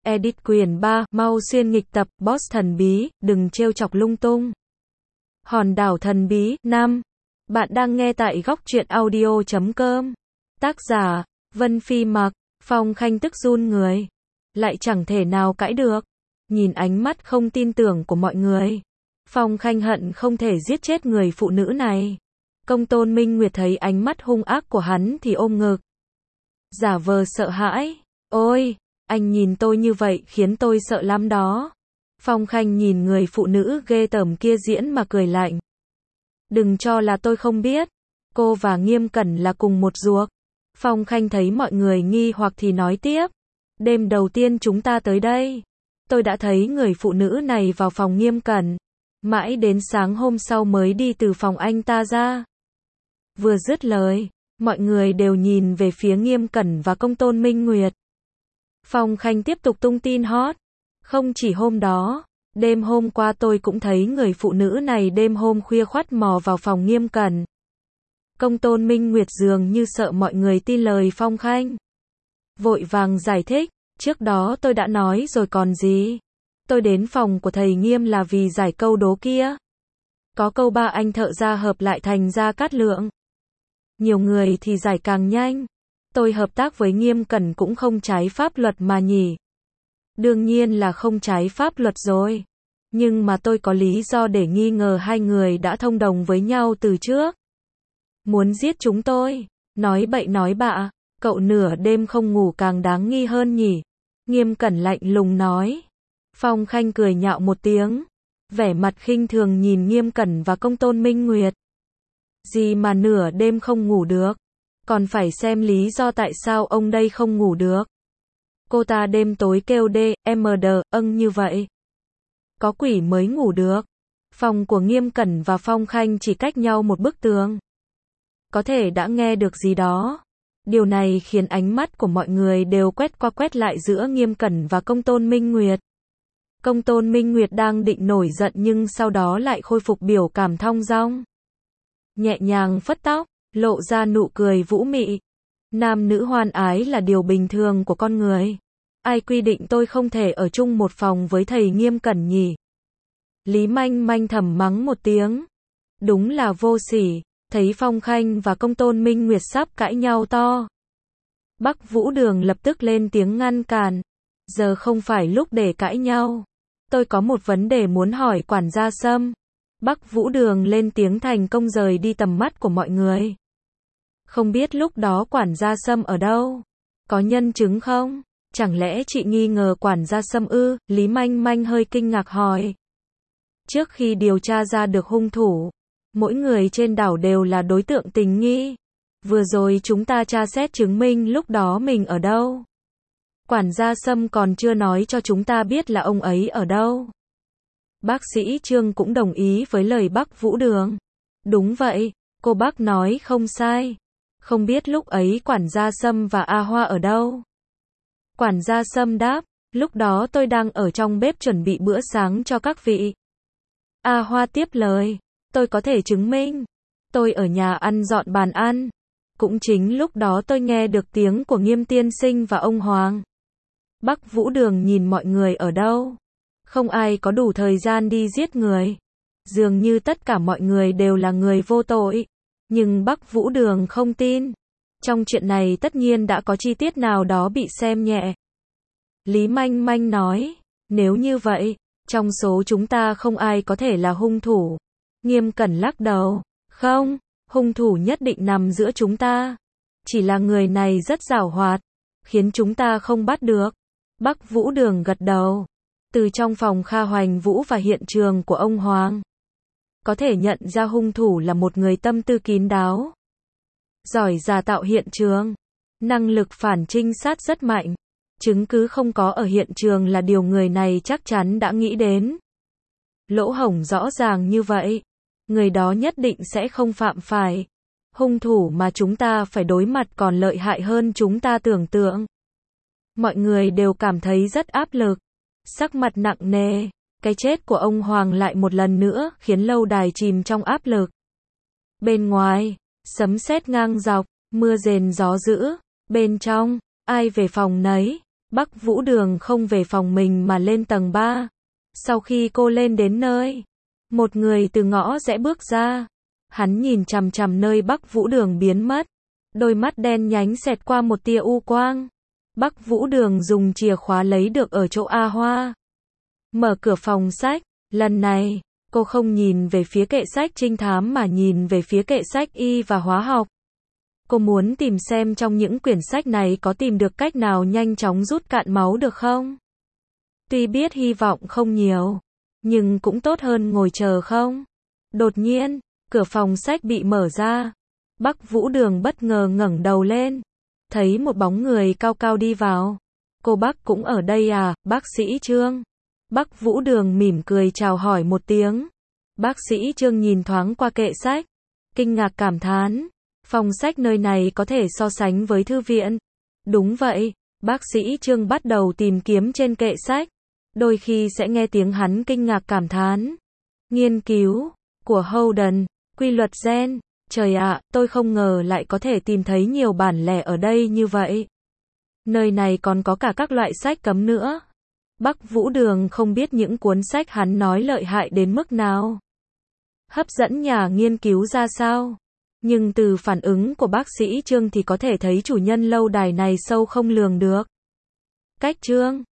Edit quyển 3, mau xuyên nghịch tập, Boss thần bí, đừng trêu chọc lung tung. Hòn đảo thần bí, 5. Bạn đang nghe tại góc truyện audio.com. Tác giả, Vân Phi Mặc. Phong Khanh tức run người. Lại chẳng thể nào cãi được. Nhìn ánh mắt không tin tưởng của mọi người. Phong Khanh hận không thể giết chết người phụ nữ này. Công Tôn Minh Nguyệt thấy ánh mắt hung ác của hắn thì ôm ngực. Giả vờ sợ hãi. Ôi, anh nhìn tôi như vậy khiến tôi sợ lắm đó. Phong Khanh nhìn người phụ nữ ghê tởm kia diễn mà cười lạnh. Đừng cho là tôi không biết. Cô và Nghiêm Cẩn là cùng một ruột. Phong Khanh thấy mọi người nghi hoặc thì nói tiếp. Đêm đầu tiên chúng ta tới đây, tôi đã thấy người phụ nữ này vào phòng Nghiêm Cẩn. Mãi đến sáng hôm sau mới đi từ phòng anh ta ra. Vừa dứt lời, mọi người đều nhìn về phía Nghiêm Cẩn và Công Tôn Minh Nguyệt. Phong Khanh tiếp tục tung tin hot. Không chỉ hôm đó, đêm hôm qua tôi cũng thấy người phụ nữ này đêm hôm khuya khoắt mò vào phòng Nghiêm Cẩn. Công Tôn Minh Nguyệt dường như sợ mọi người tin lời Phong Khanh. Vội vàng giải thích, trước đó tôi đã nói rồi còn gì. Tôi đến phòng của thầy Nghiêm là vì giải câu đố kia. Có câu ba anh thợ ra hợp lại thành Gia Cát Lượng. Nhiều người thì giải càng nhanh. Tôi hợp tác với Nghiêm Cẩn cũng không trái pháp luật mà nhỉ. Đương nhiên là không trái pháp luật rồi. Nhưng mà tôi có lý do để nghi ngờ hai người đã thông đồng với nhau từ trước. Muốn giết chúng tôi. Nói bậy nói bạ. Cậu nửa đêm không ngủ càng đáng nghi hơn nhỉ. Nghiêm Cẩn lạnh lùng nói. Phong Khanh cười nhạo một tiếng. Vẻ mặt khinh thường nhìn Nghiêm Cẩn và Công Tôn Minh Nguyệt. Gì mà nửa đêm không ngủ được. Còn phải xem lý do tại sao ông đây không ngủ được. Cô ta đêm tối kêu DMD, như vậy. Có quỷ mới ngủ được. Phòng của Nghiêm Cẩn và Phong Khanh chỉ cách nhau một bức tường. Có thể đã nghe được gì đó. Điều này khiến ánh mắt của mọi người đều quét qua quét lại giữa Nghiêm Cẩn và Công Tôn Minh Nguyệt. Công Tôn Minh Nguyệt đang định nổi giận nhưng sau đó lại khôi phục biểu cảm thong dong. Nhẹ nhàng phất tóc, lộ ra nụ cười vũ mị. Nam nữ hoan ái là điều bình thường của con người. Ai quy định tôi không thể ở chung một phòng với thầy Nghiêm Cẩn nhỉ? Lý Manh Manh thầm mắng một tiếng. Đúng là vô sỉ. Thấy Phong Khanh và Công Tôn Minh Nguyệt sắp cãi nhau to. Bắc Vũ Đường lập tức lên tiếng ngăn cản. Giờ không phải lúc để cãi nhau. Tôi có một vấn đề muốn hỏi quản gia Sâm. Bắc Vũ Đường lên tiếng thành công rời đi tầm mắt của mọi người. Không biết lúc đó quản gia Sâm ở đâu? Có nhân chứng không? Chẳng lẽ chị nghi ngờ quản gia Sâm ư? Lý Manh Manh hơi kinh ngạc hỏi. Trước khi điều tra ra được hung thủ, mỗi người trên đảo đều là đối tượng tình nghi. Vừa rồi chúng ta tra xét chứng minh lúc đó mình ở đâu. Quản gia Sâm còn chưa nói cho chúng ta biết là ông ấy ở đâu. Bác sĩ Trương cũng đồng ý với lời Bắc Vũ Đường. Đúng vậy, cô bác nói không sai. Không biết lúc ấy quản gia Sâm và A Hoa ở đâu. Quản gia Sâm đáp, lúc đó tôi đang ở trong bếp chuẩn bị bữa sáng cho các vị. A Hoa tiếp lời, tôi có thể chứng minh. Tôi ở nhà ăn dọn bàn ăn. Cũng chính lúc đó tôi nghe được tiếng của Nghiêm tiên sinh và ông Hoàng. Bắc Vũ Đường nhìn mọi người ở đâu. Không ai có đủ thời gian đi giết người. Dường như tất cả mọi người đều là người vô tội. Nhưng Bắc Vũ Đường không tin. Trong chuyện này tất nhiên đã có chi tiết nào đó bị xem nhẹ. Lý Manh Manh nói, nếu như vậy, trong số chúng ta không ai có thể là hung thủ. Nghiêm Cẩn lắc đầu, không, hung thủ nhất định nằm giữa chúng ta. Chỉ là người này rất giảo hoạt, khiến chúng ta không bắt được. Bắc Vũ Đường gật đầu. Từ trong phòng Kha Hoành Vũ và hiện trường của ông Hoàng, có thể nhận ra hung thủ là một người tâm tư kín đáo. Giỏi giả tạo hiện trường. Năng lực phản trinh sát rất mạnh. Chứng cứ không có ở hiện trường là điều người này chắc chắn đã nghĩ đến. Lỗ hổng rõ ràng như vậy. Người đó nhất định sẽ không phạm phải. Hung thủ mà chúng ta phải đối mặt còn lợi hại hơn chúng ta tưởng tượng. Mọi người đều cảm thấy rất áp lực. Sắc mặt nặng nề. Cái chết của ông Hoàng lại một lần nữa khiến lâu đài chìm trong áp lực. Bên ngoài, sấm sét ngang dọc, mưa rền gió dữ. Bên trong, ai về phòng nấy. Bắc Vũ Đường không về phòng mình mà lên tầng 3. Sau khi cô lên đến nơi, một người từ ngõ rẽ bước ra. Hắn nhìn chằm chằm nơi Bắc Vũ Đường biến mất. Đôi mắt đen nhánh xẹt qua một tia u quang. Bắc Vũ Đường dùng chìa khóa lấy được ở chỗ A Hoa. Mở cửa phòng sách. Lần này, cô không nhìn về phía kệ sách trinh thám mà nhìn về phía kệ sách y và hóa học. Cô muốn tìm xem trong những quyển sách này có tìm được cách nào nhanh chóng rút cạn máu được không? Tuy biết hy vọng không nhiều, nhưng cũng tốt hơn ngồi chờ không? Đột nhiên, cửa phòng sách bị mở ra. Bắc Vũ Đường bất ngờ ngẩng đầu lên, thấy một bóng người cao cao đi vào. Cô Bắc cũng ở đây à, bác sĩ Trương? Bắc Vũ Đường mỉm cười chào hỏi một tiếng. Bác sĩ Trương nhìn thoáng qua kệ sách, kinh ngạc cảm thán. Phòng sách nơi này có thể so sánh với thư viện. Đúng vậy, bác sĩ Trương bắt đầu tìm kiếm trên kệ sách. Đôi khi sẽ nghe tiếng hắn kinh ngạc cảm thán. Nghiên cứu của Holden, quy luật gen. Trời ạ, tôi không ngờ lại có thể tìm thấy nhiều bản lẻ ở đây như vậy. Nơi này còn có cả các loại sách cấm nữa. Bắc Vũ Đường không biết những cuốn sách hắn nói lợi hại đến mức nào. Hấp dẫn nhà nghiên cứu ra sao. Nhưng từ phản ứng của bác sĩ Trương thì có thể thấy chủ nhân lâu đài này sâu không lường được. Cách Trương